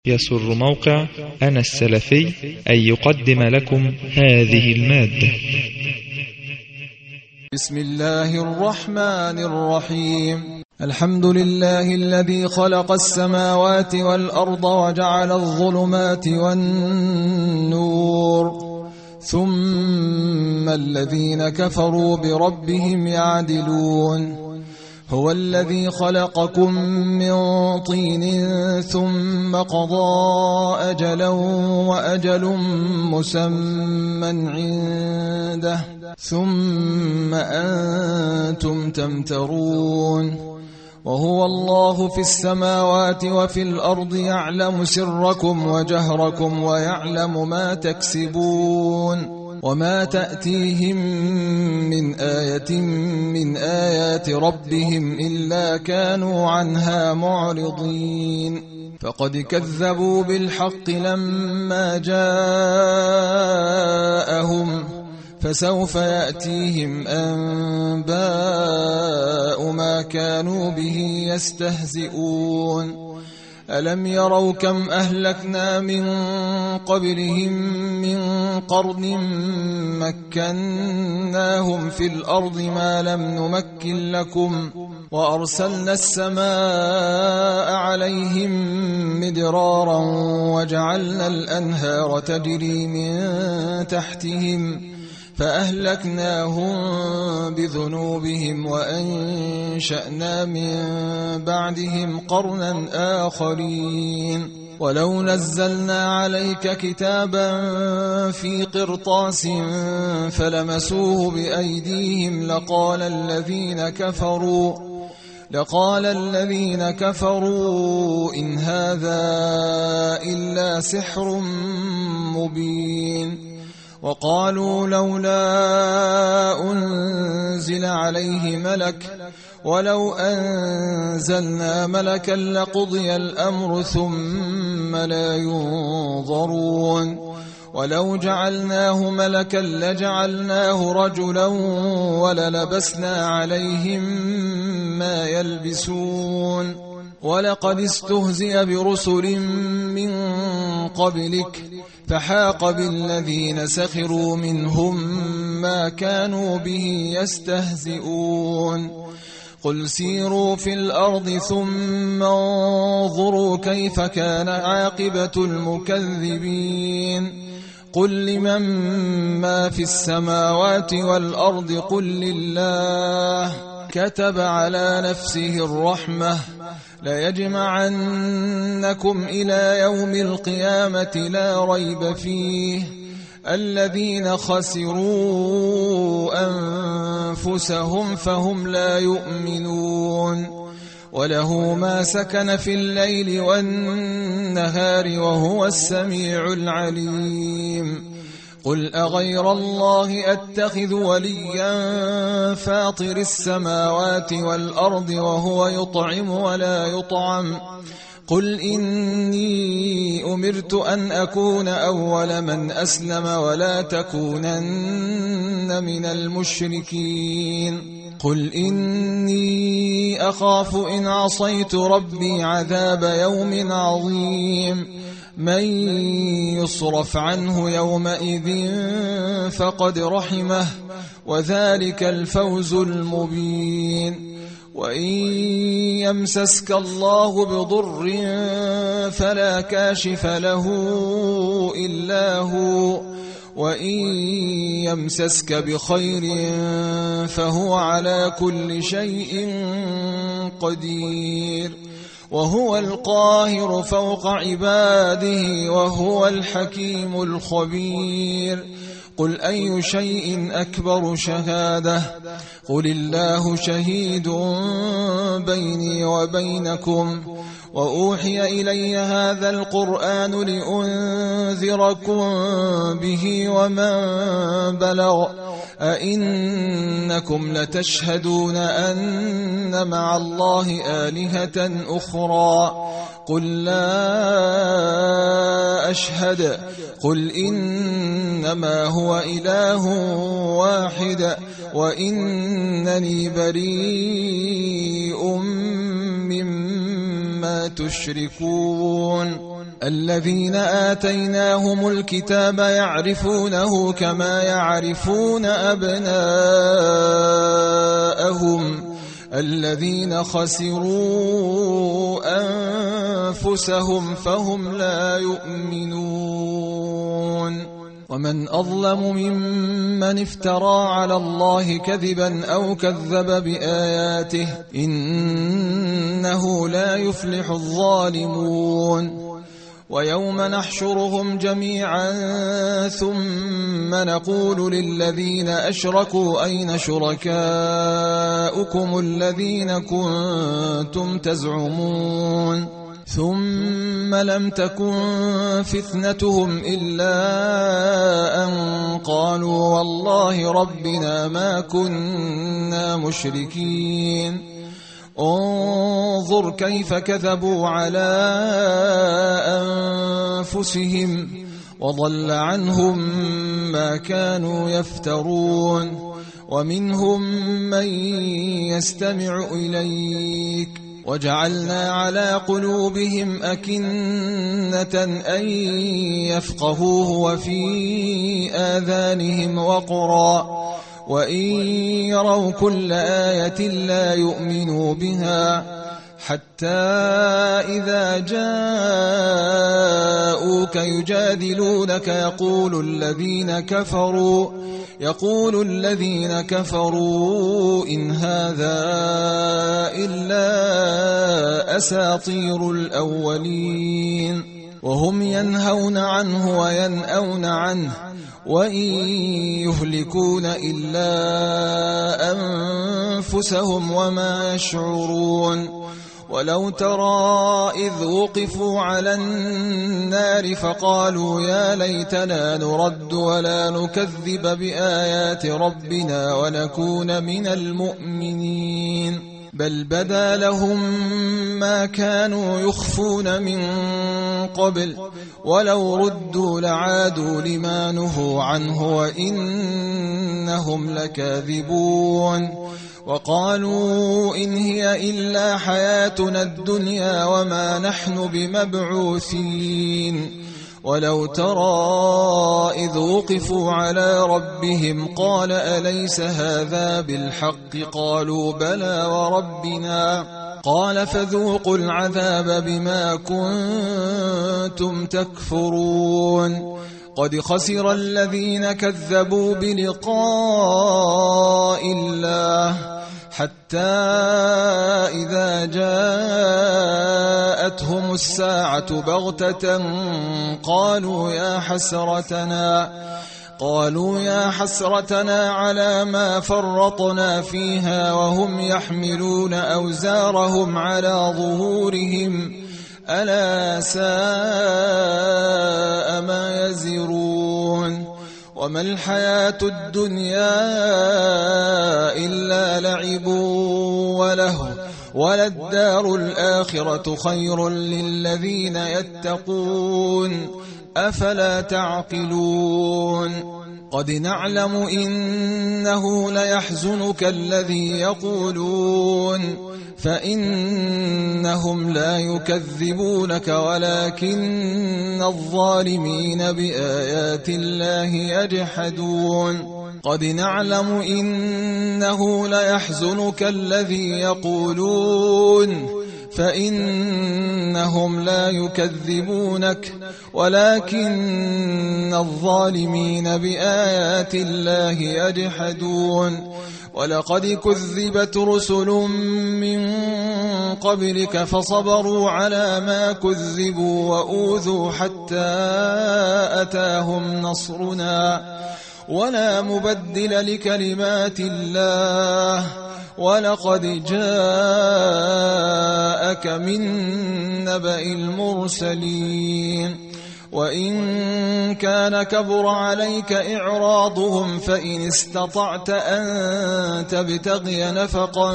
يسر موقع أنا السلفي أن يقدم لكم هذه المادة. بسم الله الرحمن الرحيم. الحمد لله الذي خلق السماوات والأرض وجعل الظلمات والنور، ثم الذين كفروا بربهم يعدلون. هو الذي خلقكم من طين ثم قضى أجلا وأجل مسمى عنده ثم أنتم تمترون. وهو الله في السماوات وفي الأرض يعلم سركم وجهركم ويعلم ما تكسبون. وما تأتيهم من آية من آيات ربهم إلا كانوا عنها معرضين. فقد كذبوا بالحق لما جاءهم، فسوف يأتيهم أنباء ما كانوا به يستهزئون. ألم يروا كم أهلكنا من قبلهم من قرن مكناهم في الأرض ما لم نمكن لكم، وأرسلنا السماء عليهم مدرارا وجعلنا الأنهار تجري من تحتهم فأهلكناهم بذنوبهم وأنشأنا من بعدهم قرنا آخرين. ولو نزلنا عليك كتابا في قرطاس فلمسوه بأيديهم لقال الذين كفروا إن هذا إلا سحر مبين. وقالوا لولا أنزل عليه ملك، ولو أنزلنا ملكا لقضي الأمر ثم لا ينظرون. ولو جعلناه ملكا لجعلناه رجلا وللبسنا عليهم ما يلبسون. ولقد استهزئ برسل من قبلك فحاق بالذين سخروا منهم ما كانوا به يستهزئون. قل سيروا في الأرض ثم انظروا كيف كان عاقبة المكذبين. قل لمن ما في السماوات والأرض قل لله كتب على نفسه الرحمة ليجمعنكم إلى يوم القيامة لا ريب فيه. الذين خسروا أنفسهم فهم لا يؤمنون. وله ما سكن في الليل والنهار وهو السميع العليم. قل أغير الله أتخذ وليا فاطر السماوات والأرض وهو يطعم ولا يطعم. قل إني أمرت أن أكون أول من أسلم ولا تكونن من المشركين. قل إني أخاف إن عصيت ربي عذاب يوم عظيم. من يصرف عنه يومئذ فقد رحمه وذلك الفوز المبين. وإن يمسسك الله بضر فلا كاشف له إلا هو، وإن يمسسك بخير فهو على كل شيء قدير. وهو القاهر فوق عباده وهو الحكيم الخبير. قل أي شيء أكبر شهادة قل الله شهيد بيني وبينكم. وأوحي إلي هذا القرآن لأنذركم به ومن بلغ. أئنكم لتشهدون أن مع الله آلهة أخرى قل لا أشهد. قل إنما هو إله واحد وإنني بريء مما تشركون. الذين آتيناهم الكتاب يعرفونه كما يعرفون أبناءهم الذين خسروا أنفسهم فهم لا يؤمنون ومن أظلم ممن افترى على الله كذبا أو كذب بآياته إنه لا يفلح الظالمون ويوم نحشرهم جميعا ثم نقول للذين أشركوا أين شركاؤكم الذين كنتم تزعمون ثم لم تكن فتنتهم إلا أن قالوا والله ربنا ما كنا مشركين انظر كيف كذبوا على أنفسهم وضل عنهم ما كانوا يفترون ومنهم من يستمع إليك وجعلنا على قلوبهم أكنة أن يفقهوه وفي آذانهم وقرا وإن يروا كل آية لا يؤمنوا بها حتى إذا جاءوك يجادلونك يقول الذين كفروا إن هذا إلا أساطير الأولين وهم ينهون عنه وينأون عنه وإن يهلكون إلا أنفسهم وما يشعرون ولو ترى إذ وقفوا على النار فقالوا يا ليتنا نرد ولا نكذب بآيات ربنا ونكون من المؤمنين بل بدا لهم ما كانوا يخفون من قبل ولو ردوا لعادوا لما نهوا عنه وإنهم لكاذبون وقالوا إن هي إلا حياتنا الدنيا وما نحن بمبعوثين ولو ترى إذ وقفوا على ربهم قال أليس هذا بالحق قالوا بلى وربنا قال فذوقوا العذاب بما كنتم تكفرون قد خسر الذين كذبوا بلقاء الله حتى إذا جاءتهم الساعة بغتة قالوا يا حسرتنا على ما فرطنا فيها وهم يحملون أوزارهم على ظهورهم ألا ساء ما يزرون وما الحياة الدنيا إلا لعب ولهو وللدار الآخرة خير للذين يتقون أفلا تعقلون قد نعلم إنه ليحزنك الذي يقولون فإنهم لا يكذبونك ولكن الظالمين بآيات الله يجحدون قد نعلم إنه ليحزنك الذي يقولون فإنهم لا يكذبونك ولكن الظالمين بآيات الله يجحدون ولقد كذبت رسل من قبلك فصبروا على ما كذبوا وأوذوا حتى أتاهم نصرنا ولا مبدل لكلمات الله ولقد جاءك من نبأ المرسلين وإن كان كبر عليك إعراضهم فإن استطعت أن تبتغي نفقا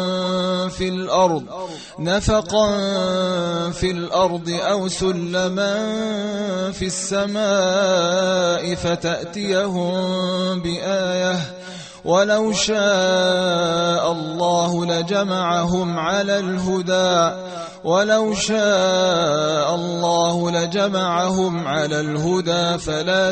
في الأرض أو سلما في السماء فتأتيهم بآية ولو شاء الله لجمعهم على الهدى فلا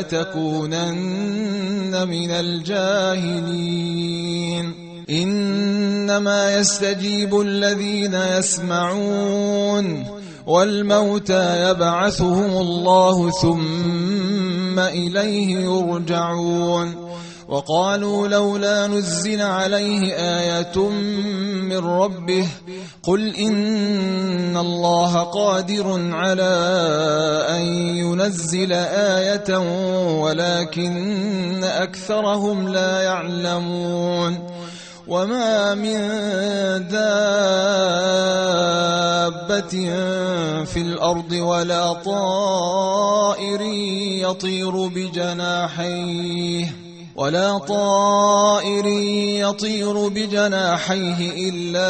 تكونن من الجاهلين. إنما يستجيب الذين يسمعون والموتى يبعثهم الله ثم إليه يرجعون. وقالوا لولا نزل عليه آية من ربه قل إن الله قادر على أن ينزل آية ولكن أكثرهم لا يعلمون. وما من دابة في الأرض ولا طائر يطير بجناحيه إلا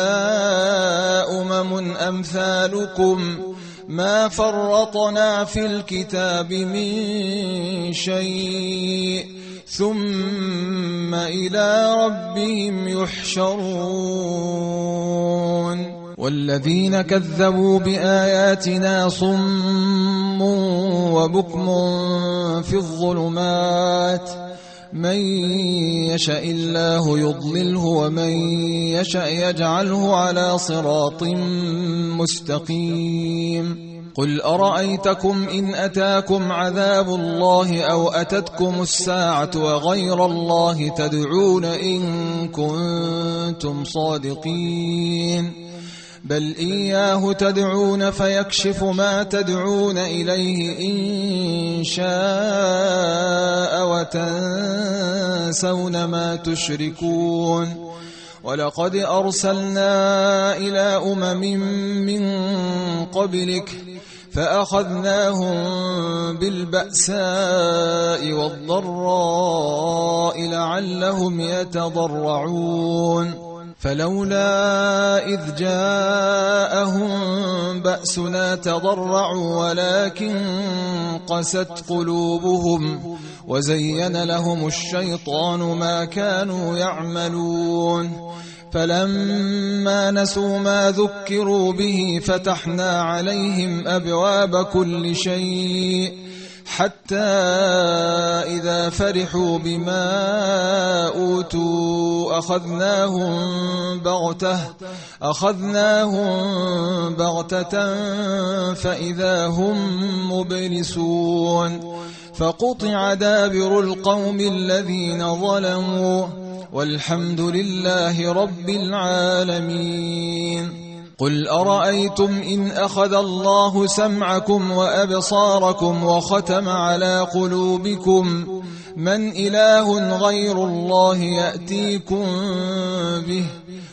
أمثالكم ما فرطنا في الكتاب من شيء ثم إلى ربهم يحشرون. والذين كذبوا بآياتنا صم وبكم في الظلمات من يشاء الله يضلله ومن يشاء يجعله على صراط مستقيم. قل أرأيتكم إن أتاكم عذاب الله أو أتتكم الساعة وغير الله تدعون إن كنتم صادقين بل إياه تدعون فيكشف ما تدعون إليه إن شاء وتنسون ما تشركون. ولقد أرسلنا إلى من قبلك فأخذناهم بالبأساء والضراء لعلهم يتضرعون. فلولا إذ جاءهم بأسنا تضرعوا ولكن قست قلوبهم وزين لهم الشيطان ما كانوا يعملون. فلما نسوا ما ذكروا به فتحنا عليهم أبواب كل شيء حتى إذا فرحوا بما أوتوا أخذناهم بغتة فإذا هم مبلسون. فقطع دابر القوم الذين ظلموا والحمد لله رب العالمين. قل أرأيتم إن أخذ الله سمعكم وأبصاركم وختم على قلوبكم من إله غير الله يأتيكم به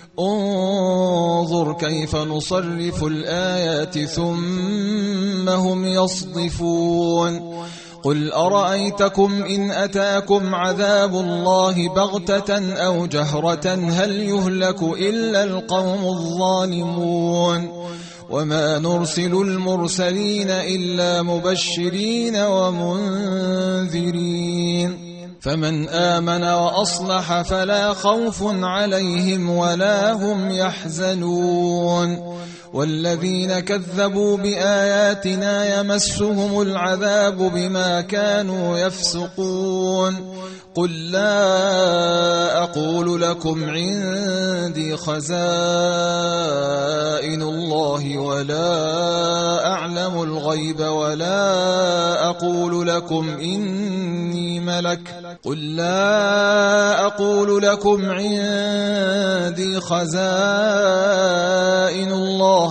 انظر كيف نصرف الآيات ثم هم يصدفون. قل أرأيتكم إن أتاكم عذاب الله بغتة أو جهرة هل يهلك إلا القوم الظالمون. وما نرسل المرسلين إلا مبشرين ومنذرين فمن آمن وأصلح فلا خوف عليهم ولا هم يحزنون. والذين كذبوا بآياتنا يمسهم العذاب بما كانوا يفسقون. قل لا أقول لكم عندي خزائن الله ولا أعلم الغيب ولا أقول لكم إني ملك. قل لا أقول لكم عندي خزائن الله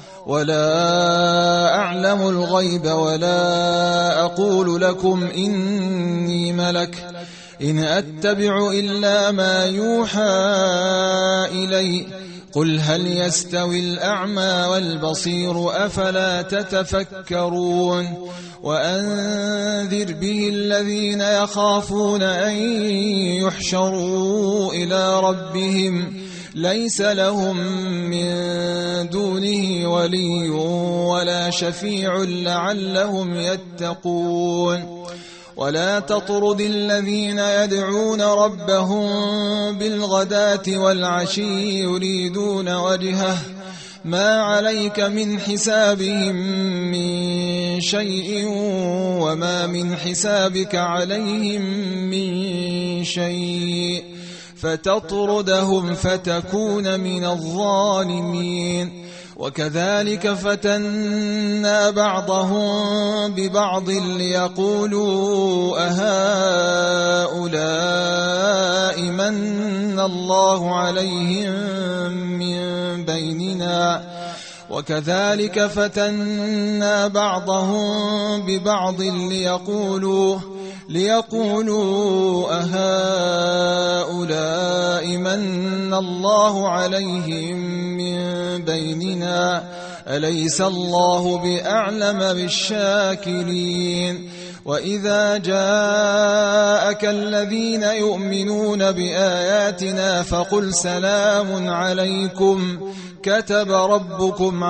ولا أعلم الغيب ولا أقول لكم إني ملك إن أتبع إلا ما يوحى إلي. قل هل يستوي الأعمى والبصير أفلا تتفكرون. وأنذر به الذين يخافون أن يحشروا إلى ربهم ليس لهم من دونه ولي ولا شفيع لعلهم يتقون. ولا تطرد الذين يدعون ربهم بالغداة والعشي يريدون وجهه ما عليك من حسابهم من شيء وما من حسابك عليهم من شيء فتطردهم فتكون من الظالمين. وكذلك فتنا بعضهم ببعض ليقولوا أهؤلاء من الله عليهم من بيننا وكذلك فتنا بعضهم ببعض ليقولوا أهؤلاء من الله عليهم من بيننا أليس الله بأعلم بالشاكرين. وإذا جاءك الذين يؤمنون بآياتنا فقل سلام عليكم كتب ربكم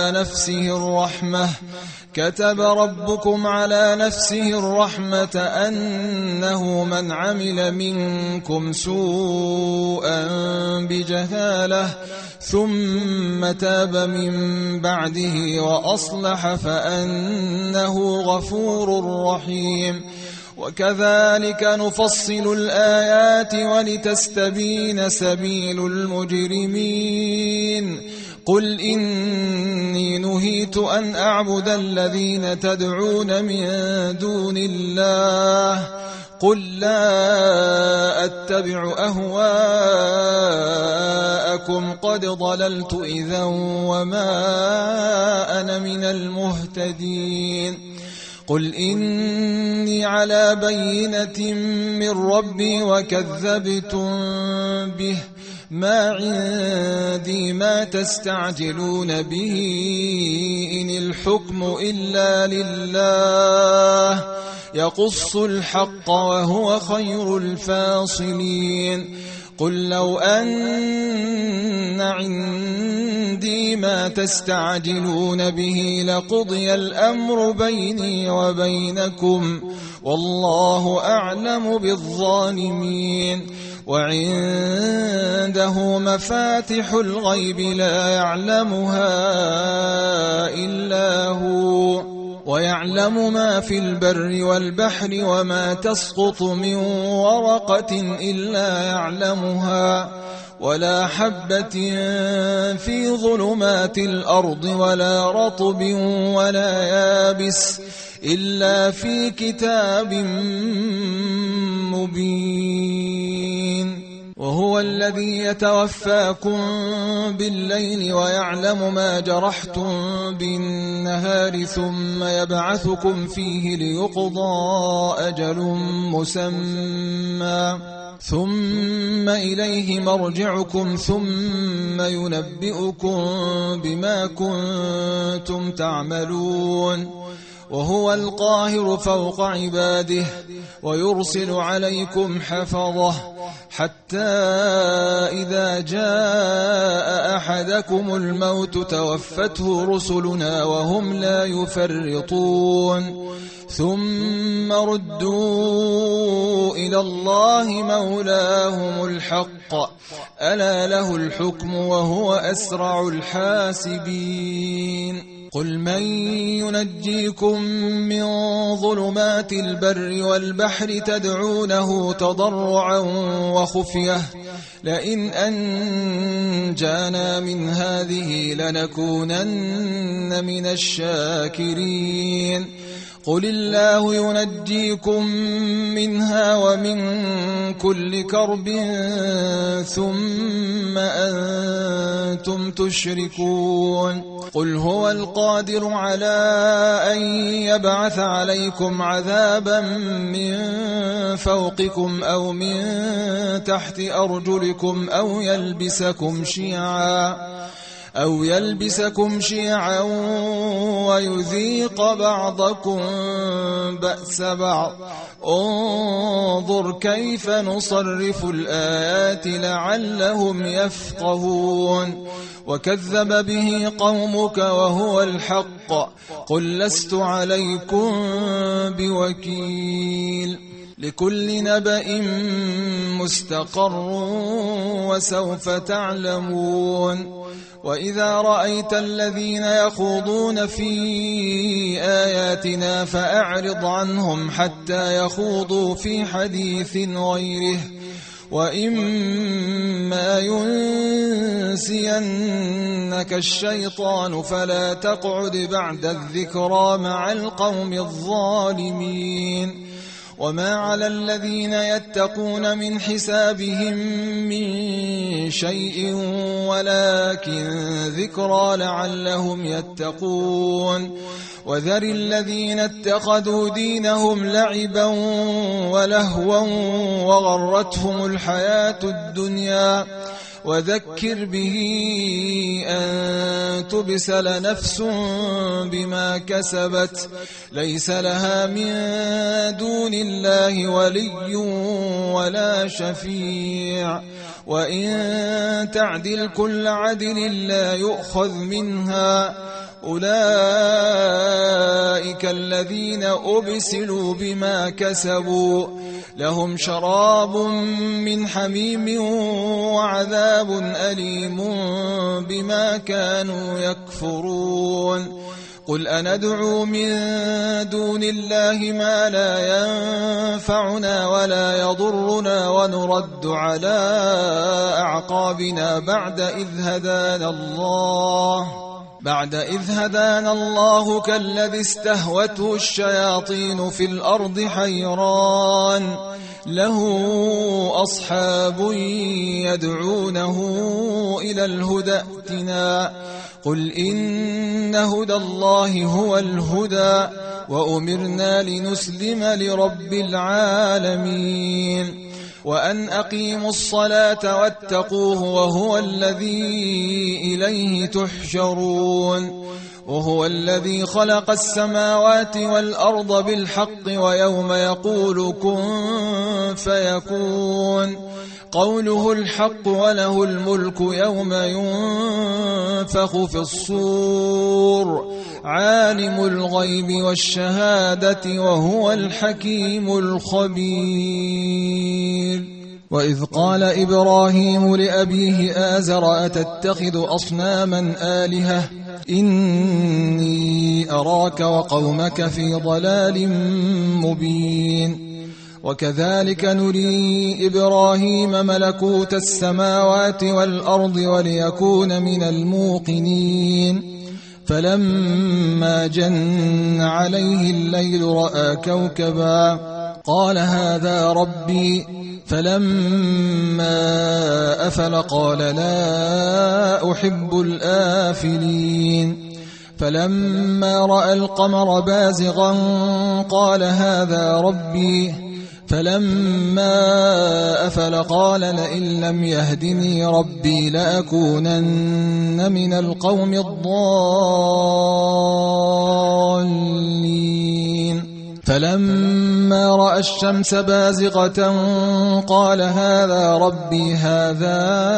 على نفسه الرحمة أنه من عمل منكم سوءا بجهالة ثم تاب من بعده وأصلح فأنه غفور رحيم. وكذلك نفصل الآيات ولتستبين سبيل المجرمين. قل إني نهيت أن أعبد الذين تدعون من دون الله قل لا أتبع أهواءكم قد ضللت إذا وما أنا من المهتدين. قل إني على بينة من ربي وكذبتم به ما عندي ما تستعجلون به إن الحكم إلا لله يقص الحق وهو خير الفاصلين. قل لو أن عندي ما تستعجلون به لقضي الأمر بيني وبينكم والله أعلم بالظالمين. وعنده مفاتح الغيب لا يعلمها إلا هو ويعلم ما في البر والبحر وما تسقط من ورقة إلا يعلمها ولا حبة في ظلمات الأرض ولا رطب ولا يابس إلا في كتاب مبين. وهو الذي يتوفاكم بالليل ويعلم ما جرحتم بالنهار ثم يبعثكم فيه ليقضى أجل مسمى ثم إليه مرجعكم ثم ينبئكم بما كنتم تعملون. وهو القاهر فوق عباده ويرسل عليكم حفظه حتى إذا جاء أحدكم الموت توفته رسلنا وهم لا يفرطون ثم ردوا إلى الله مولاهم الحق ألا له الحكم وهو أسرع الحاسبين. قل من ينجيكم من ظلمات البر والبحر تدعونه تضرعا وخفية لئن أنجانا من هذه لنكونن من الشاكرين. قل الله ينجيكم منها ومن كل كرب ثم أنتم تشركون. قل هو القادر على أن يبعث عليكم عذابا من فوقكم أو من تحت أرجلكم أو يلبسكم شيعا ويذيق بعضكم بأس بعض. انظر كيف نصرف الآيات لعلهم يفقهون. وكذب به قومك وهو الحق قل لست عليكم بوكيل. لكل نبأ مستقر وسوف تعلمون وإذا رأيت الذين يخوضون في آياتنا فأعرض عنهم حتى يخوضوا في حديث غيره وإما ينسينك الشيطان فلا تقعد بعد الذكرى مع القوم الظالمين وما على الذين يتقون من حسابهم من شيء ولكن ذكرى لعلهم يتقون وذر الذين اتخذوا دينهم لعبا ولهوا وغرتهم الحياة الدنيا وذكر به أن تبسل نفس بما كسبت ليس لها من دون الله ولي ولا شفيع وإن تعدل كل عدل لا يؤخذ منها أولئك الذين أبسلوا بما كسبوا لهم شراب من حميم وعذاب أليم بما كانوا يكفرون قل أندعو من دون الله ما لا ينفعنا ولا يضرنا ونرد على أعقابنا بعد إذ هدانا الله كالذي استهوته الشياطين في الأرض حيران له أصحاب يدعونه إلى الهدى ائتنا قل إن هدى الله هو الهدى وأمرنا لنسلم لرب العالمين وأن أقيموا الصلاة واتقوه وهو الذي إليه تحشرون وهو الذي خلق السماوات والأرض بالحق ويوم يقول كن فيكون قوله الحق وله الملك يوم ينفخ في الصور عالم الغيب والشهادة وهو الحكيم الخبير وإذ قال إبراهيم لأبيه آزر أتتخذ أصناما آلهة إني أراك وقومك في ضلال مبين وكذلك نري إبراهيم ملكوت السماوات والأرض وليكون من الموقنين فلما جن عليه الليل رأى كوكبا قال هذا ربي فلما أفل قال لا أحب الآفلين فلما رأى القمر بازغا قال هذا ربي فلما أفل قال لئن لم يهدني ربي لأكونن من القوم الضالين فلما رأى الشمس بازغة قال هذا ربي هذا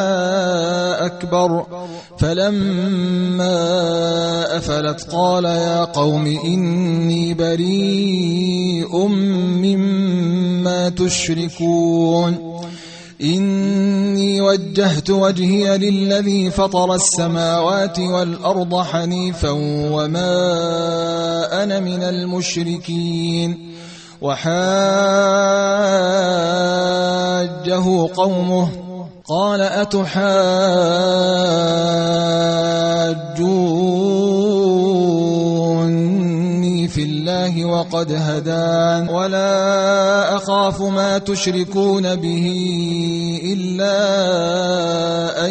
أكبر فلما أفلت قال يا قوم إني بريء مما تشركون إني وجهت وجهي للذي فطر السماوات والأرض حنيفا وما أنا من المشركين وحاجه قومه قال أتحاجوني في الله وقد هدان ولا أخاف ما تشركون به إلا أن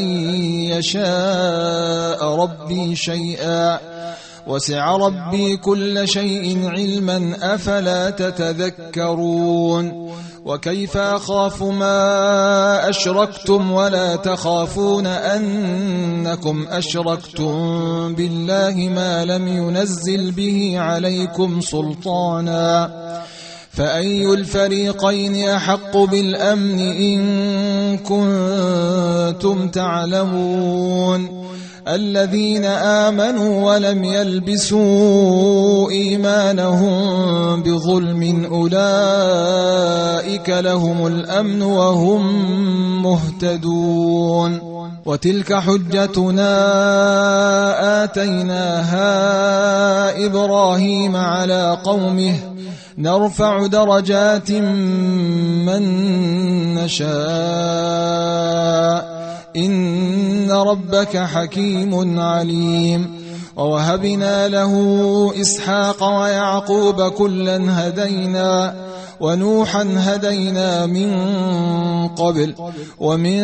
يشاء ربي شيئا وسع ربي كل شيء علما أفلا تتذكرون وكيف أخاف ما أشركتم ولا تخافون أنكم أشركتم بالله ما لم ينزل به عليكم سلطانا فأي الفريقين أحق بالأمن إن كنتم تعلمون الذين آمنوا ولم يلبسوا إيمانهم بظلم أولئك لهم الأمن وهم مهتدون. وتلك حجتنا آتيناها إبراهيم على قومه نرفع درجات من نشاء إن ربك حكيم عليم. ووهبنا له إسحاق ويعقوب كلا هدينا ونوحا هدينا من قبل ومن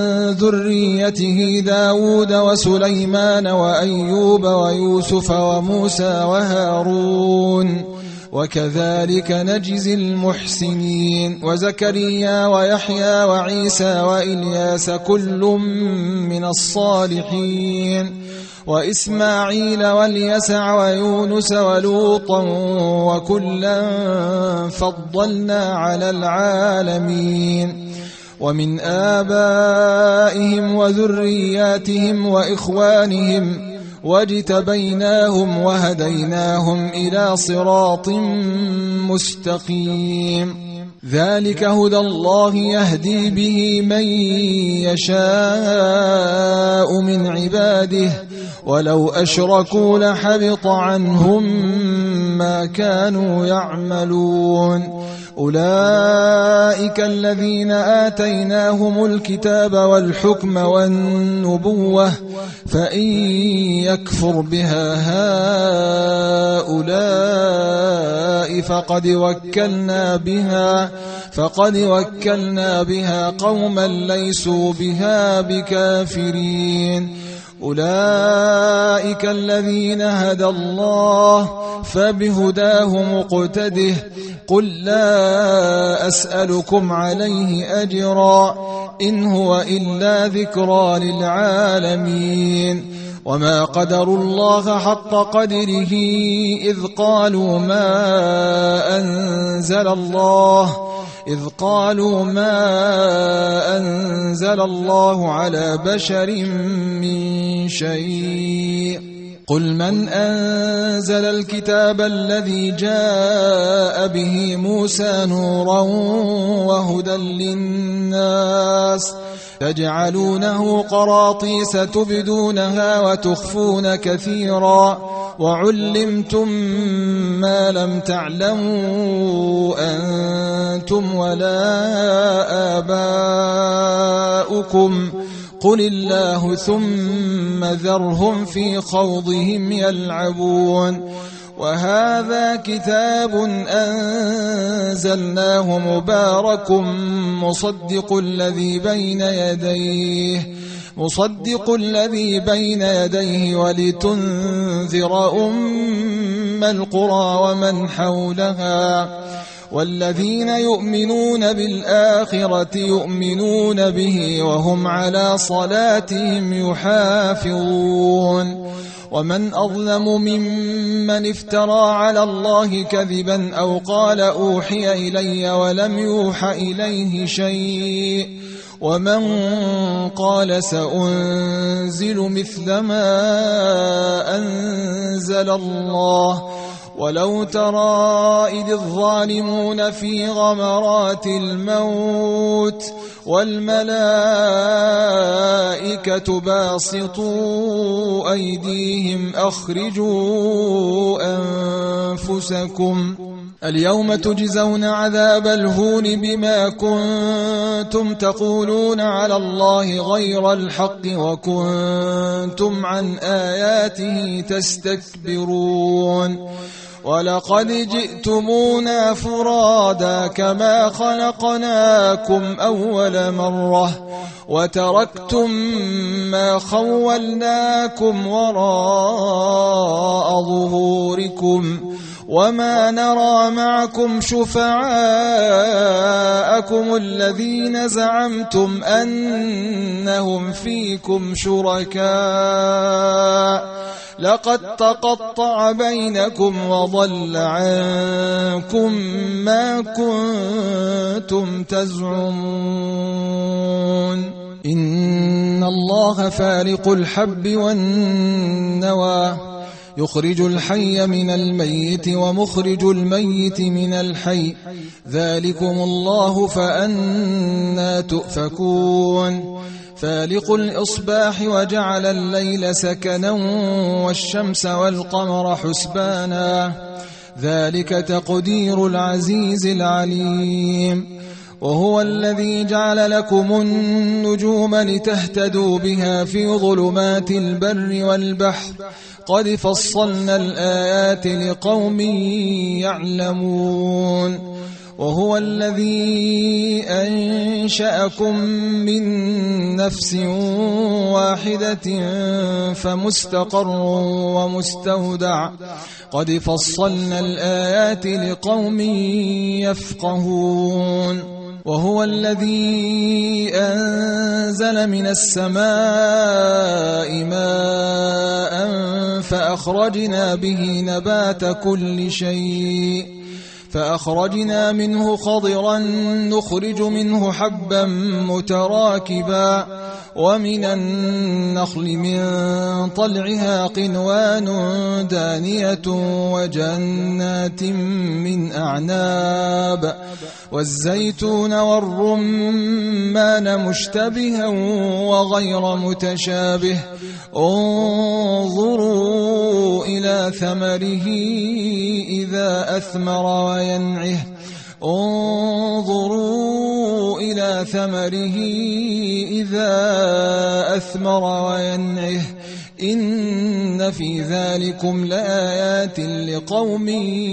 ذريته داود وسليمان وأيوب ويوسف وموسى وهارون وكذلك نجزي المحسنين. وزكريا ويحيى وعيسى وإلياس كل من الصالحين وإسماعيل واليسع ويونس ولوطا وكلا فضلنا على العالمين. ومن آبائهم وذرياتهم وإخوانهم واجتبيناهم وهديناهم إلى صراط مستقيم. ذلك هدى الله يهدي به من يشاء من عباده ولو أشركوا لحبط عنهم ما كانوا يعملون. أولئك الذين آتيناهم الكتاب والحكم والنبوة فإن يكفر بها هؤلاء فقد وكلنا بها قوما ليسوا بها بكافرين. أولئك الذين هدى الله فبهداه مقتده قل لا أسألكم عليه أجرا إن هو إلا ذكرى للعالمين. وما قدروا الله حق قدره إذ قالوا ما أنزل الله على بشر من شيء قل من أنزل الكتاب الذي جاء به موسى نورا وهدى للناس تجعلونه قراطيس تبدونها وتخفون كثيرا وعلمتم ما لم تعلموا أنتم ولا آباؤكم قل الله ثم ذرهم في خوضهم يلعبون. وهذا كتاب أنزلناه مبارك مصدق الذي بين يديه ولتنذر أم القرى ومن حولها والذين يؤمنون بالآخرة يؤمنون به وهم على صلاتهم يحافظون. ومن أظلم ممن افترى على الله كذبا أو قال أوحي إلي ولم يوح إليه شيء ومن قال سأنزل مثل ما أنزل الله ولو ترى إذ الظالمون في غمرات الموت والملائكة باسطوا أيديهم أخرجوا أنفسكم اليوم تجزون عذاب الهون بما كنتم تقولون على الله غير الحق وكنتم عن آياته تستكبرون. ولقد جئتمونا فرادا كما خلقناكم أول مرة وتركتم ما خولناكم وراء ظهوركم وما نرى معكم شفعاءكم الذين زعمتم أنهم فيكم شركاء لقد تقطع بينكم وضل عنكم ما كنتم تزعمون. إن إن الله فالق الحب والنوى يخرج الحي من الميت ومخرج الميت من الحي ذلكم الله فأنى تؤفكون فالق الإصباح وجعل الليل سكنا والشمس والقمر حسبانا ذلك تقدير العزيز العليم وهو الذي جعل لكم النجوم لتهتدوا بها في ظلمات البر والبحر قد فصلنا الآيات لقوم يعلمون وهو الذي أنشأكم من نفس واحدة فمستقر ومستودع قد فصلنا الآيات لقوم يفقهون وهو الذي أنزل من السماء ماء فأخرجنا به نبات كل شيء فأخرجنا منه خضرا نخرج منه حبا متراكبا ومن النخل من طلعها قنوان دانية وجنات من أعناب والزيتون والرمان مشتبها وغير متشابه انظروا إلى ثمره إذا أثمر وينعه انظروا إلى ثمره إذا أثمر وينعه إن في ذلكم لآيات لقوم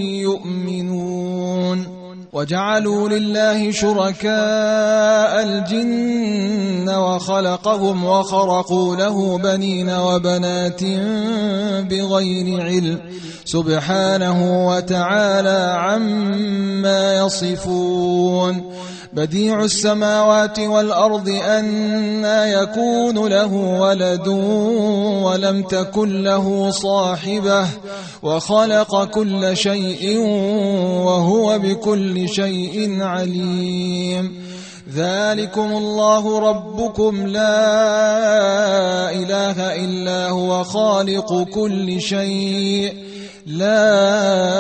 يؤمنون وجعلوا لله شركاء الجن وخلقهم وخرقوا له بنين وبنات بغير علم سبحانه وتعالى عما يصفون بديع السماوات والأرض أنى يكون له ولد ولم تكن له صاحبة وخلق كل شيء وهو بكل شيء عليم ذلكم الله ربكم لا إله إلا هو خالق كل شيء لا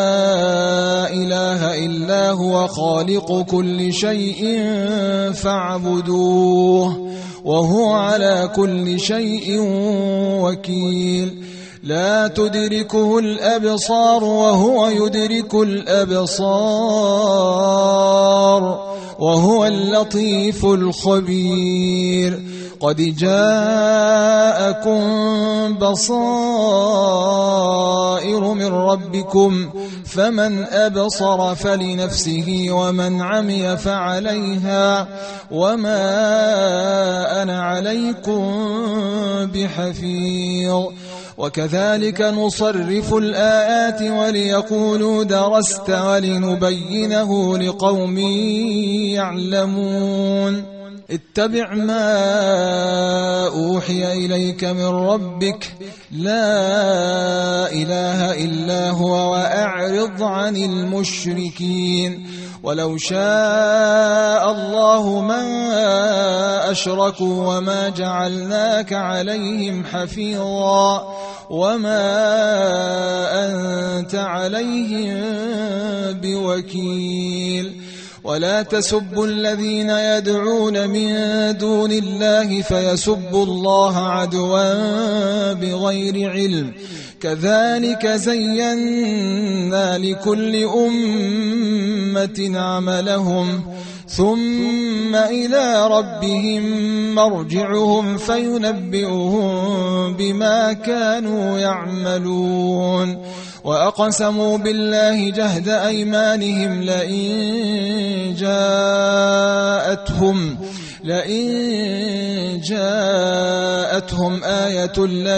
إله إلا هو خالق كل شيء فاعبدوه وهو على كل شيء وكيل لا تدركه الأبصار وهو يدرك الأبصار وهو اللطيف الخبير قد جاءكم بصائر من ربكم فمن أبصر فلنفسه ومن عمي فعليها وما أنا عليكم بحفيظ وكذلك نصرف الآيات وليقولوا درست ولنبينه لقوم يعلمون اتبع ما أوحي إليك من ربك لا إله إلا هو وأعرض عن المشركين ولو شاء الله ما أشركوا وما جعلناك عليهم حفيظا وما أنت عليهم بوكيل ولا تسبوا الذين يدعون من دون الله فيسبوا الله عدوا بغير علم كذلك زينا لكل أمة عملهم ثم إلى ربهم مرجعهم فينبئهم بما كانوا يعملون وأقسموا بالله جهد أيمانهم لئن جاءتهم آية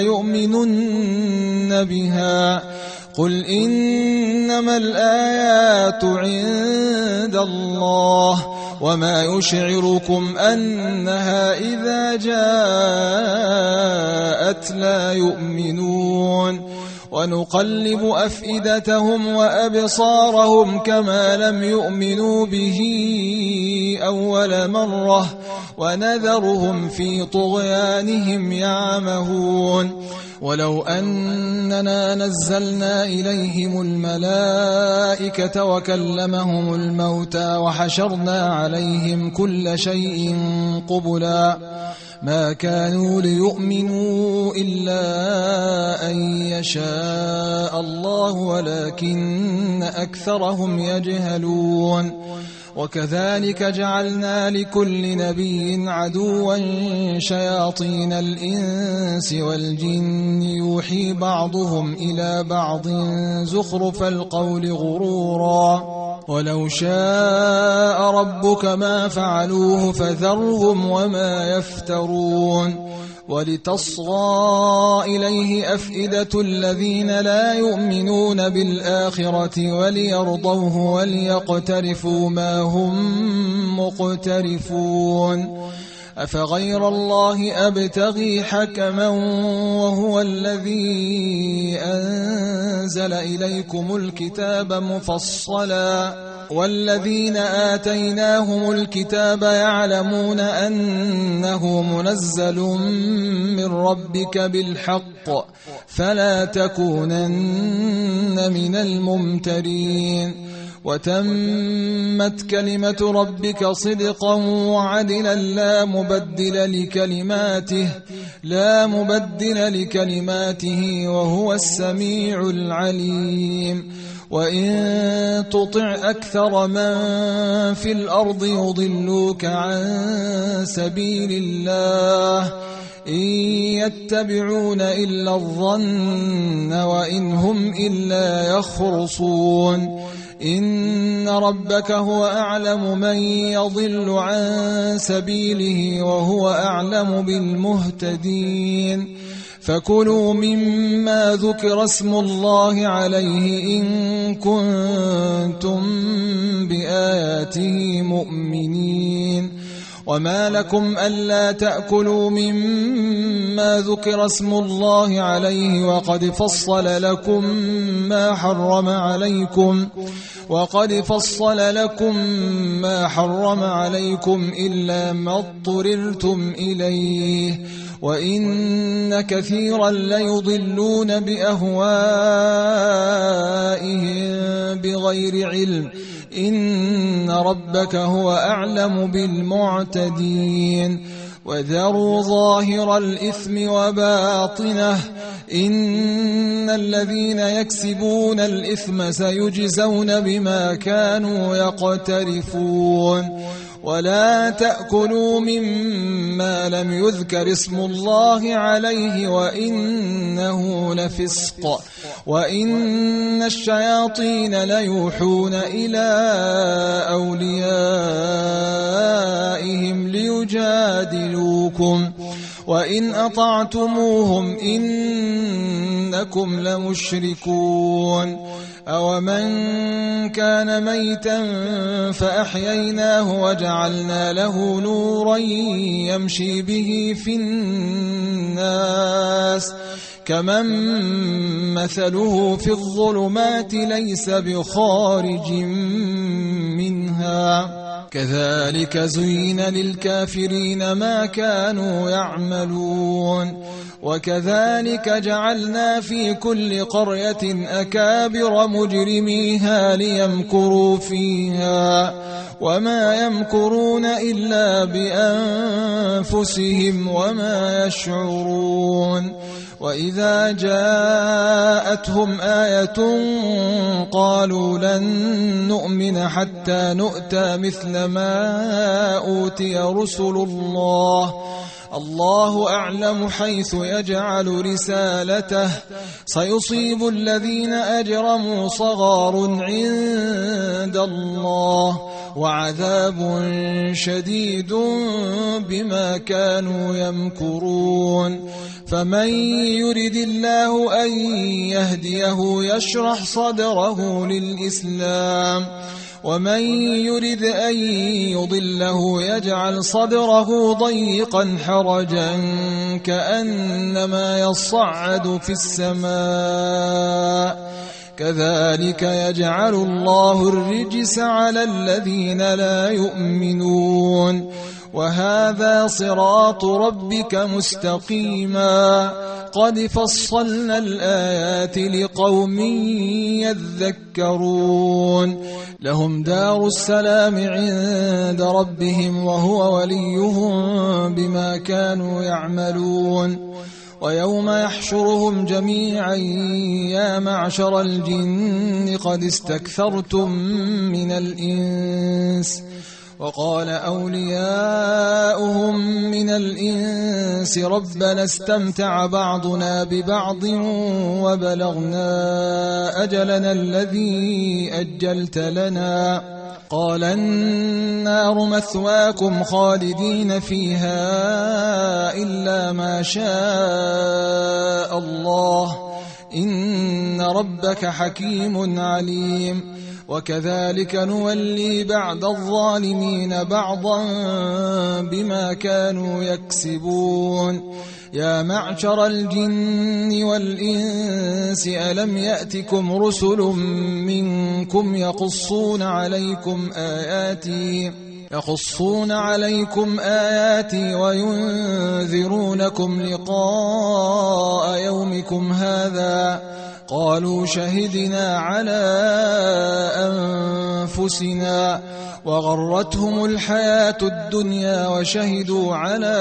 ليؤمنن بها قل إنما الآيات عند الله وما يشعركم أنها إذا جاءت لا يؤمنون ونقلب أفئدتهم وأبصارهم كما لم يؤمنوا به أول مرة ونذرهم في طغيانهم يعمهون ولو أننا نزلنا إليهم الملائكة وكلمهم الموتى وحشرنا عليهم كل شيء قبلا ما كانوا ليؤمنوا إلا أن يشاء الله ولكن أكثرهم يجهلون وكذلك جعلنا لكل نبي عدوا شياطين الإنس والجن يوحي بعضهم إلى بعض زخرف القول غرورا ولو شاء ربك ما فعلوه فذرهم وما يفترون ولتصغى إليه أفئدة الذين لا يؤمنون بالآخرة وليرضوه وليقترفوا ما هم مقترفون أفغير الله أبتغي حكما وهو الذي أنزل إليكم الكتاب مفصلا والذين آتيناهم الكتاب يعلمون أنه منزل من ربك بالحق فلا تكونن من الممترين وتمت كلمة ربك صدقا وعدلا لا مبدل لكلماته وهو السميع العليم وإن تطع أكثر من في الأرض يضلوك عن سبيل الله إن يتبعون إلا الظن وإن هم إلا يخرصون إن ربك هو أعلم من يضل عن سبيله وهو أعلم بالمهتدين فكلوا مما ذكر اسم الله عليه إن كنتم بآياته مؤمنين وما لكم ألا تأكلوا مما ذكر اسم الله عليه وقد فصل لكم ما حرم عليكم إلا ما اضطررتم إليه وإن كثيرا ليضلون بأهوائهم بغير علم إن ربك هو أعلم بالمعتدين وذروا ظاهر الإثم وباطنه إن الذين يكسبون الإثم سيجزون بما كانوا يقترفون ولا تأكلوا مما لم يذكر اسم الله عليه وإنه لفسق وإن الشياطين ليوحون إلى أوليائهم ليجادلوكم وإن أطعتموهم إنكم لمشركون أومن كان ميتا فأحييناه وجعلنا له نورا يمشي به في الناس كمن مثله في الظلمات ليس بخارج منها كذلك زين للكافرين ما كانوا يعملون وكذلك جعلنا في كل قرية أكابر مجرميها ليمكروا فيها وما يمكرون إلا بأنفسهم وما يشعرون وإذا جاءتهم آية قالوا لن نؤمن حتى نؤتى مثل ما أوتي رسل الله أعلم حيث يجعل رسالته سيصيب الذين أجرموا صغار عند الله وعذاب شديد بما كانوا يمكرون فمن يرد الله أن يهديه يشرح صدره للإسلام ومن يرد أن يضله يجعل صدره ضيقا حرجا كأنما يصعد في السماء كذلك يجعل الله الرجس على الذين لا يؤمنون وهذا صراط ربك مستقيما قد فصلنا الآيات لقوم يذكرون لهم دار السلام عند ربهم وهو وليهم بما كانوا يعملون ويوم يحشرهم جميعا يا معشر الجن قد استكثرتم من الإنس وقال أولياؤهم من الإنس ربنا استمتع بعضنا ببعض وبلغنا أجلنا الذي أجلت لنا قال النار مثواكم خالدين فيها إلا ما شاء الله إن ربك حكيم عليم وكذلك نولي بعض الظالمين بعضا بما كانوا يكسبون يا معشر الجن والإنس ألم يأتكم رسل منكم يقصون عليكم آياتي وينذرونكم لقاء يومكم هذا قالوا شهدنا على أنفسنا وغرتهم الحياة الدنيا وشهدوا على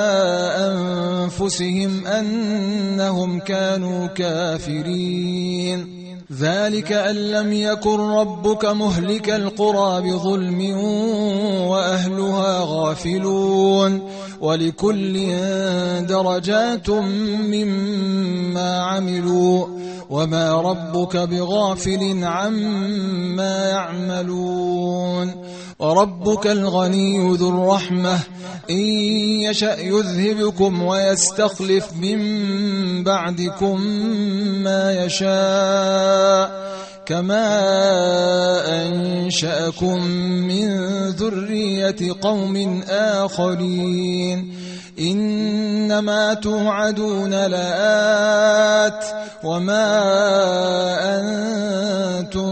أنفسهم أنهم كانوا كافرين ذلك أن لم يكن ربك مهلك القرى بظلم وأهلها غافلون ولكل درجات مما عملوا وما ربك بغافل عما يعملون وربك الغني ذو الرحمة إن يشأ يذهبكم ويستخلف من بعدكم ما يشاء كما أنشأكم من ذرية قوم آخرين إنما توعدون لآت وما أنتم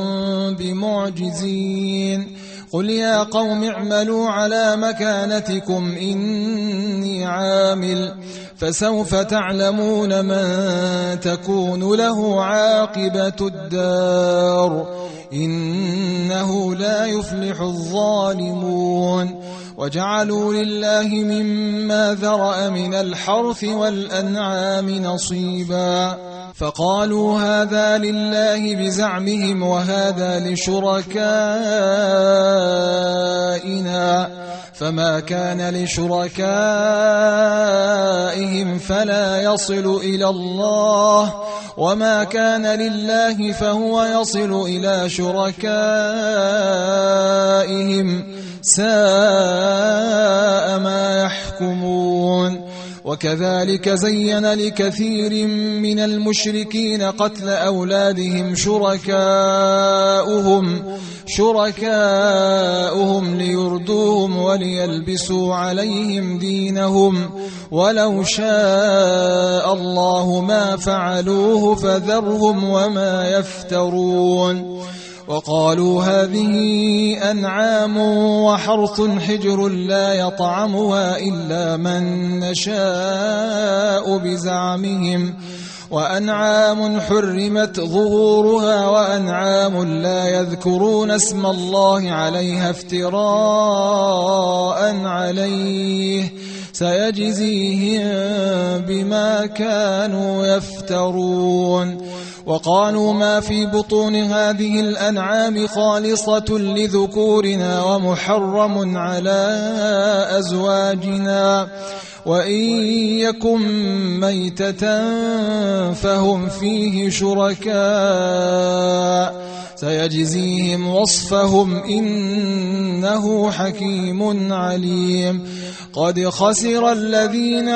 بمعجزين قل يا قوم اعملوا على مكانتكم إني عامل فسوف تعلمون من تكون له عاقبة الدار إنه لا يفلح الظالمون وجعلوا لله مما ذرأ من الحرث والأنعام نصيبا فقالوا هذا لله بزعمهم وهذا لشركائنا فما كان لشركائهم فلا يصل إلى الله وما كان لله فهو يصل إلى شركائهم ساء ما يحكمون وكذلك زين لكثير من المشركين قتل أولادهم شركاؤهم ليردوهم وليلبسوا عليهم دينهم ولو شاء الله ما فعلوه فذرهم وما يفترون وقالوا هذه أنعام وحرث حجر لا يطعمها إلا من نشاء بزعمهم وأنعام حرمت ظهورها وأنعام لا يذكرون اسم الله عليها افتراء عليه سيجزيهم بما كانوا يفترون وقالوا ما في بطون هذه الأنعام خالصة لذكورنا ومحرم على أزواجنا وإن يكن ميتة فهم فيه شركاء سيجزيهم وصفهم إنه حكيم عليم قد خسر الذين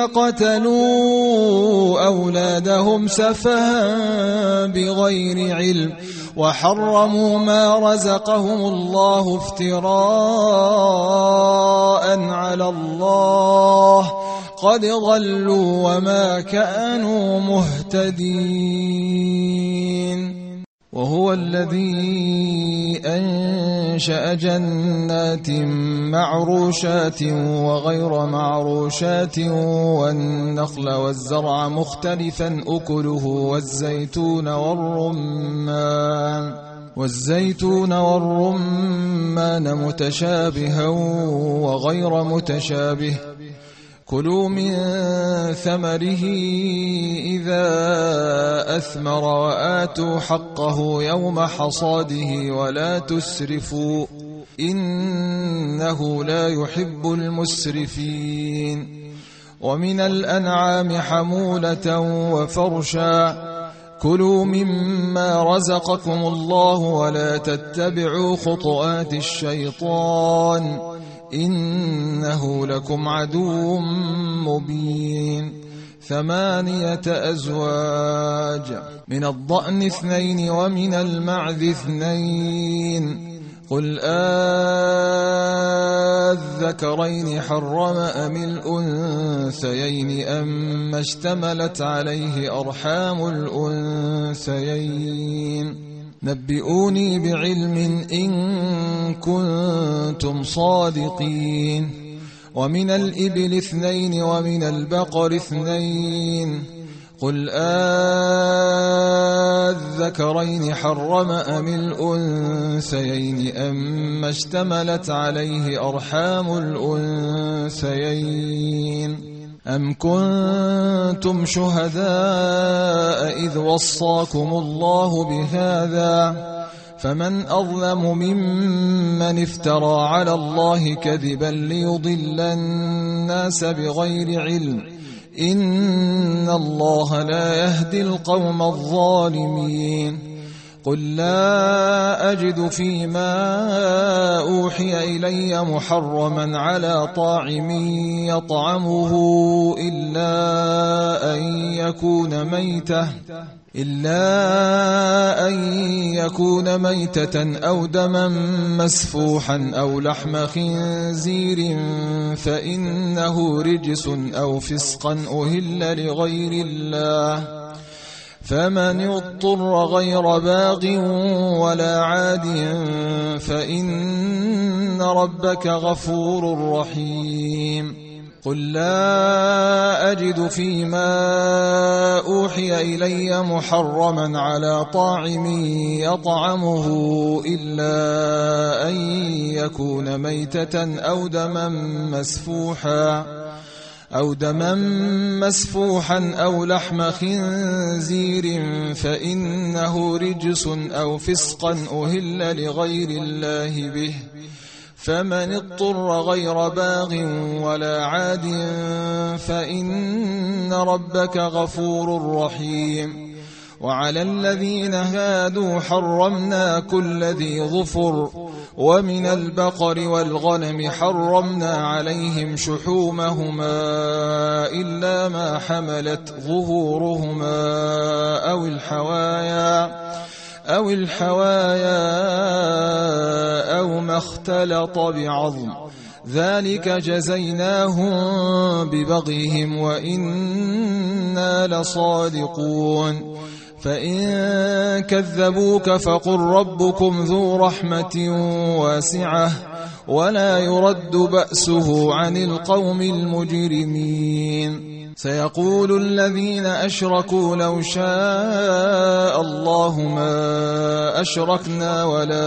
قتلوا أولادهم سفها بغير علم وحرموا ما رزقهم الله افتراء على الله قد ضلوا وما كانوا مهتدين. وهو الذي أنشأ جنات معروشات وغير معروشات والنخل والزرع مختلفا أكله والزيتون والرمان متشابها وغير متشابه كلوا من ثمره إذا أثمر وآتوا حقه يوم حصاده ولا تسرفوا إنه لا يحب المسرفين. ومن الأنعام حمولة وفرشا كلوا مما رزقكم الله ولا تتبعوا خطوات الشيطان إنه لكم عدو مبين. 8 أزواج من الضأن 2 ومن المعز 2 قل الذكرين حرم أم الأنثيين أما اشتملت عليه أرحام الأنثيين نبئوني بعلم إن كنتم صادقين. ومن الإبل 2 ومن البقر 2 قل الذكرين حرم أم الأنثيين أما اشتملت عليه أرحام الأنثيين أم كنتم شهداء إذ وصاكم الله بهذا فمن أظلم ممن افترى على الله كذبا ليضل الناس بغير علم إن الله لا يهدي القوم الظالمين. قل لا أجد فيما أوحي إلي محرما على طاعم يطعمه إلا أن يكون ميتة أو دما مسفوحا أو لحم خنزير فإنه رجس أو فسقا أهل لغير الله فمن اضطر غير باغ ولا عاد فإن ربك غفور رحيم. قل لا أجد فيما أوحي إلي محرما على طاعم يطعمه إلا أن يكون ميتة أو دما مسفوحا أو لحم خنزير فإنه رجس أو فسقا أهل لغير الله به فمن اضطر غير باغ ولا عاد فإن ربك غفور رحيم. وعلى الذين هادوا حرمنا كل ذي ظفر ومن البقر والغنم حرمنا عليهم شحومهما إلا ما حملت ظهورهما أو الحوايا أو ما اختلط بعظم ذلك جزيناهم ببغيهم وإنا لصادقون. فإن كذبوك فقل ربكم ذو رحمة واسعة ولا يرد بأسه عن القوم المجرمين. سيقول الذين أشركوا لو شاء الله ما أشركنا ولا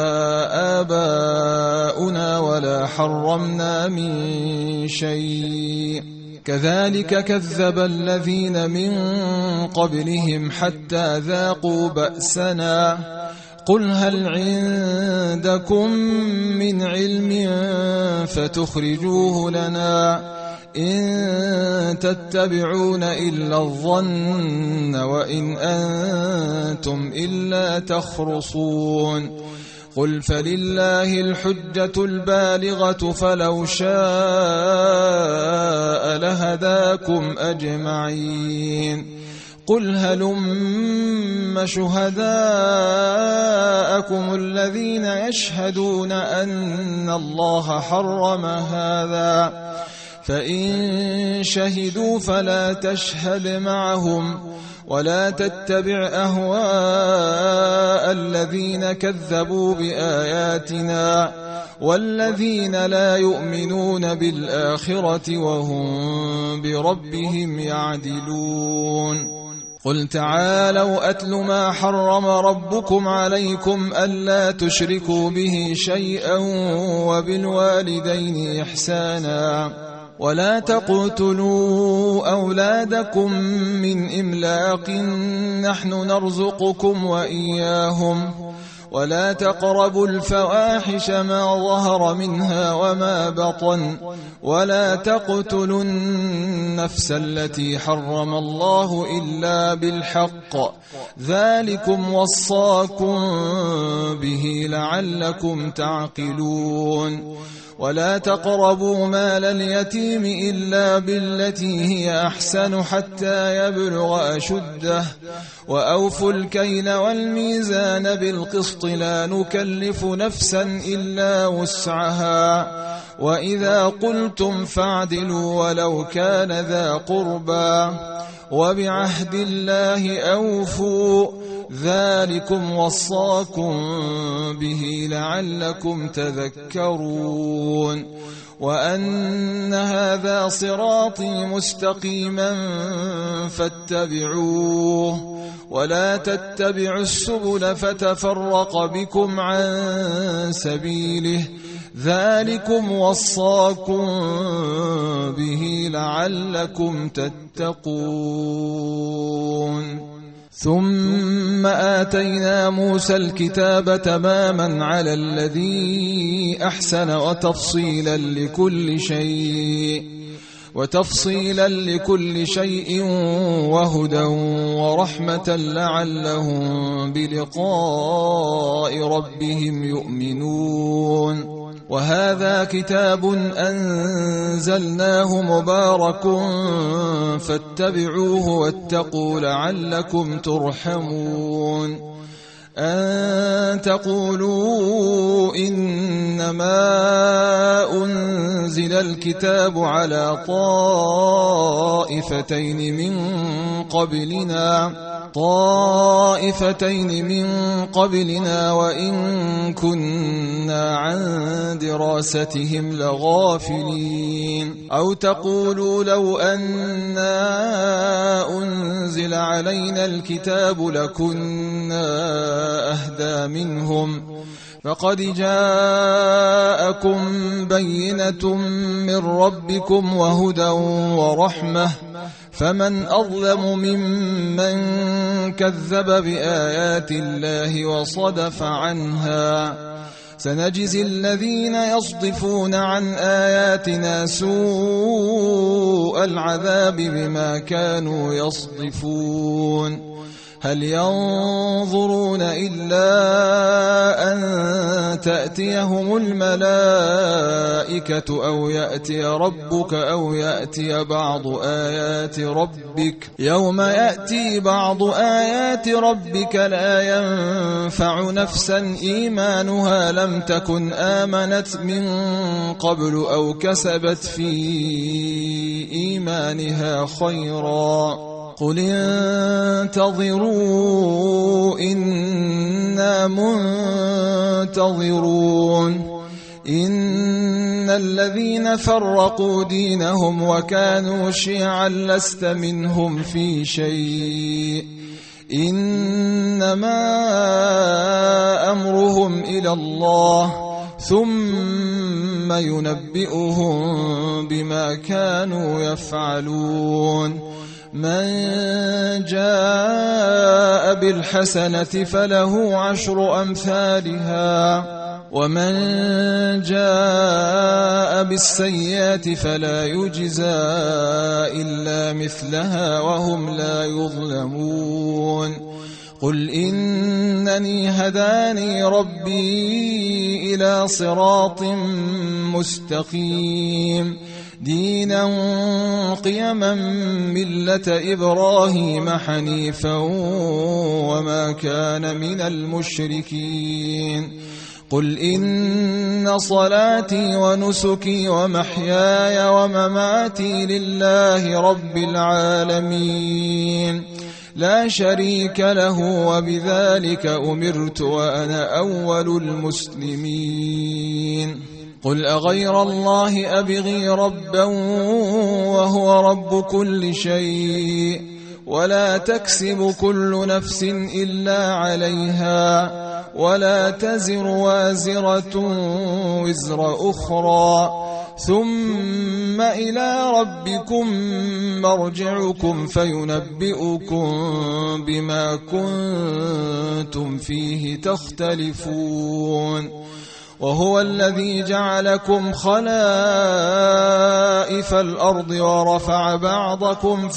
آباؤنا ولا حرمنا من شيء كذلك كذب الذين من قبلهم حتى ذاقوا بأسنا قل هل عندكم من علم فتخرجوه لنا إن تتبعون إلا الظن وإن أنتم إلا تخرصون قل فلله الحجة البالغة فلو شاء لهداكم أجمعين قل هلم شهداءكم الذين يشهدون أن الله حرم هذا، فإن شهدوا فلا تشهد معهم، ولا تتبع أهواء الذين كذبوا بآياتنا والذين لا يؤمنون بالآخرة وهم بربهم يعدلون. قل تعالوا أتل ما حرم ربكم عليكم ألا تشركوا به شيئا وبالوالدين إحسانا، ولا تقتلوا أولادكم من إملاق، نحن نرزقكم وإياهم، ولا تقربوا الفواحش ما ظهر منها وما بطن، ولا تقتلوا النفس التي حرم الله إلا بالحق، ذلكم وصاكم به لعلكم تعقلون. ولا تقربوا مال اليتيم إلا بالتي هي أحسن حتى يبلغ أشده، وأوفوا الكيل والميزان بالقسط، لا نكلف نفسا إلا وسعها، وإذا قلتم فاعدلوا ولو كان ذا قربى، وبعهد الله أوفوا، ذلكم وصاكم به لعلكم تذكرون. وأن هذا صراطي مستقيما فاتبعوه، ولا تتبعوا السبل فتفرق بكم عن سبيله، ذلكم وصاكم به لعلكم تتقون. ثم آتينا موسى الكتاب تماما على الذي أحسن وتفصيلا لكل شيء وهدى ورحمة لعلهم بلقاء ربهم يؤمنون. وهذا كتاب أنزلناه مبارك فاتبعوه واتقوا لعلكم ترحمون. أن تقولوا إنما أنزل الكتاب على طائفتين من قبلنا وإن كنا عن دراستهم لغافلين. أو تقولوا لو أنا أنزل علينا الكتاب لكنا أهدى منهم، فقد جاءكم بينة من ربكم وهدى ورحمة، فمن أظلم ممن كذب بآيات الله وصدف عنها. سنجزي الذين يصدفون عن آياتنا سوء العذاب بما كانوا يصدفون. هل ينظرون إلا أن تأتيهم الملائكة أو يأتي ربك أو يأتي بعض آيات ربك؟ يوم يأتي بعض آيات ربك لا ينفع نفسا إيمانها لم تكن آمنت من قبل أو كسبت في إيمانها خيرا. قل انتظروا إنا منتظرون. إن الذين فرقوا دينهم وكانوا شيعا لست منهم في شيء، إنما أمرهم إلى الله ثم ينبئهم بما كانوا يفعلون. من جاء بالحسنة فله 10 أمثالها، ومن جاء بالسيئة فلا يجزى إلا مثلها وهم لا يظلمون. قل إنني هداني ربي إلى صراط مستقيم دينا قيما ملة إبراهيم حنيفا وما كان من المشركين قل إن صلاتي ونسكي ومحياي ومماتي لله رب العالمين لا شريك له وبذلك أمرت وأنا أول المسلمين قل أغير الله أبغي ربا وهو رب كل شيء ولا تكسب كل نفس إلا عليها ولا تزر وازرة وزر أخرى ثم إلى ربكم مرجعكم فينبئكم بما كنتم فيه تختلفون وهو الذي جعلكم خلائف الأرض ورفع بعضكم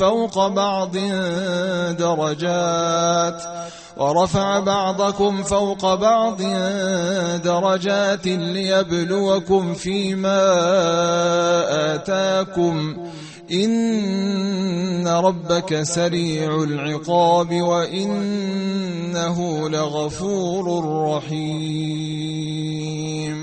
فوق بعض درجات ليبلوكم فيما آتاكم إن ربك سريع العقاب وإنه لغفور رحيم